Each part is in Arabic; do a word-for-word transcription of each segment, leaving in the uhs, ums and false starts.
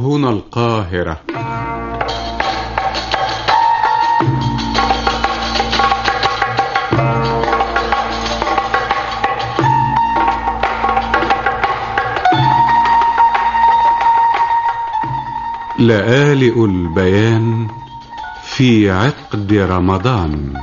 هنا القاهرة. لآلئ البيان في عقد رمضان.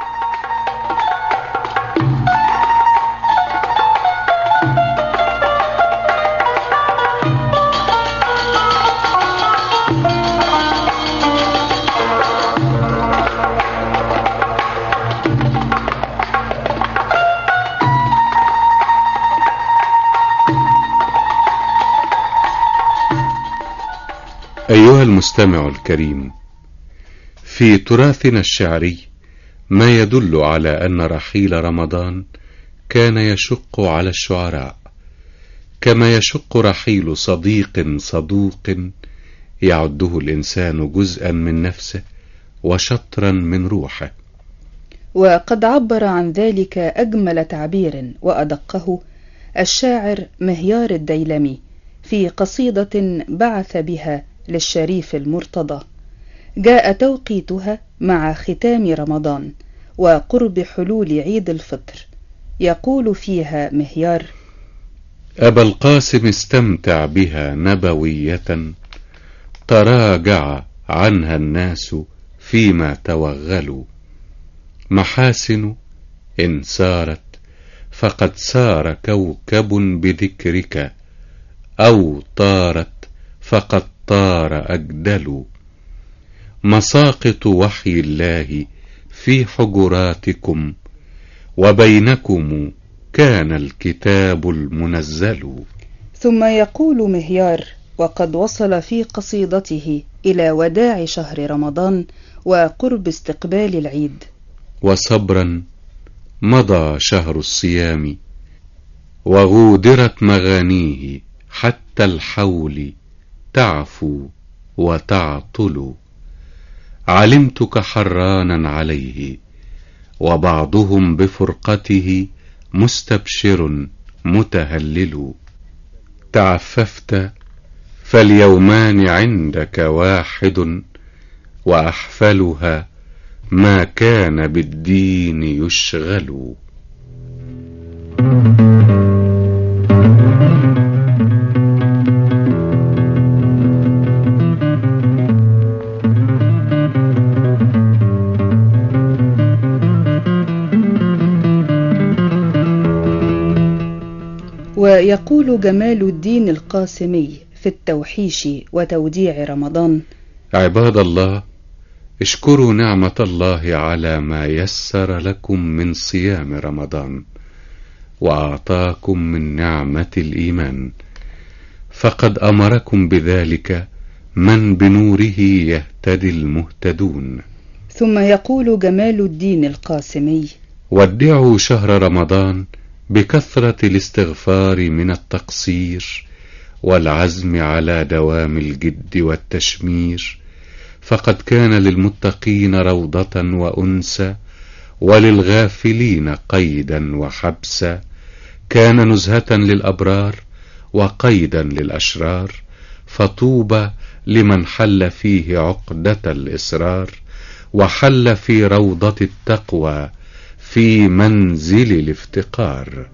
أيها المستمع الكريم، في تراثنا الشعري ما يدل على أن رحيل رمضان كان يشق على الشعراء، كما يشق رحيل صديق صدوق يعده الإنسان جزءا من نفسه وشطرا من روحه. وقد عبر عن ذلك أجمل تعبير وأدقه الشاعر مهيار الديلمي في قصيدة بعث بها للشريف المرتضى، جاء توقيتها مع ختام رمضان وقرب حلول عيد الفطر. يقول فيها مهيار: أبا القاسم استمتع بها نبوية، تراجع عنها الناس فيما توغلوا. محاسن إن سارت فقد سار كوكب بذكرك، أو طارت فقد طار أجدل. مساقط وحي الله في حجراتكم، وبينكم كان الكتاب المنزل. ثم يقول مهيار وقد وصل في قصيدته إلى وداع شهر رمضان وقرب استقبال العيد: وصبرا مضى شهر الصيام، وغودرت مغانيه حتى الحول تعفو وتعطل. علمتك حرانا عليه، وبعضهم بفرقته مستبشر متهلل. تعففت فاليومان عندك واحد، وأحفلها ما كان بالدين يشغل. ويقول جمال الدين القاسمي في التوحيش وتوديع رمضان: عباد الله، اشكروا نعمة الله على ما يسر لكم من صيام رمضان، وأعطاكم من نعمة الإيمان، فقد أمركم بذلك من بنوره يهتدي المهتدون. ثم يقول جمال الدين القاسمي: ودعوا شهر رمضان بكثرة الاستغفار من التقصير، والعزم على دوام الجد والتشمير، فقد كان للمتقين روضة وأنسا، وللغافلين قيدا وحبسا. كان نزهة للأبرار وقيدا للأشرار، فطوبى لمن حل فيه عقدة الإصرار، وحل في روضة التقوى في منزل الافتقار.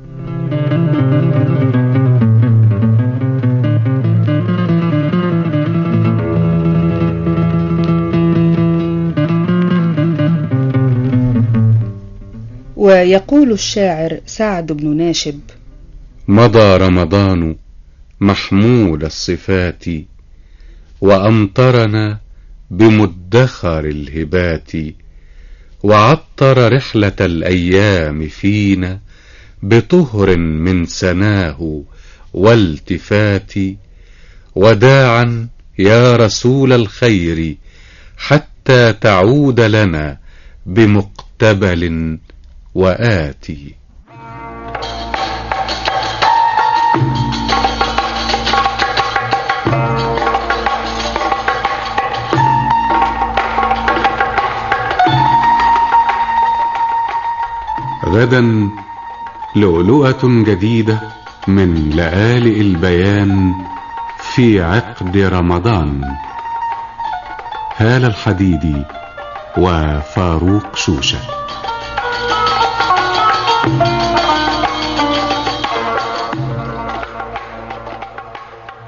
ويقول الشاعر سعد بن ناشب: مضى رمضان محمود الصفات، وأمطرنا بمدخر الهبات، وعطر رحلة الأيام فينا بطهر من سناه والتفات. وداعا يا رسول الخير حتى تعود لنا بمقتبل وآتي. غدا لؤلؤة جديدة من لآلئ البيان في عقد رمضان. هالة الحديدي وفاروق شوشة.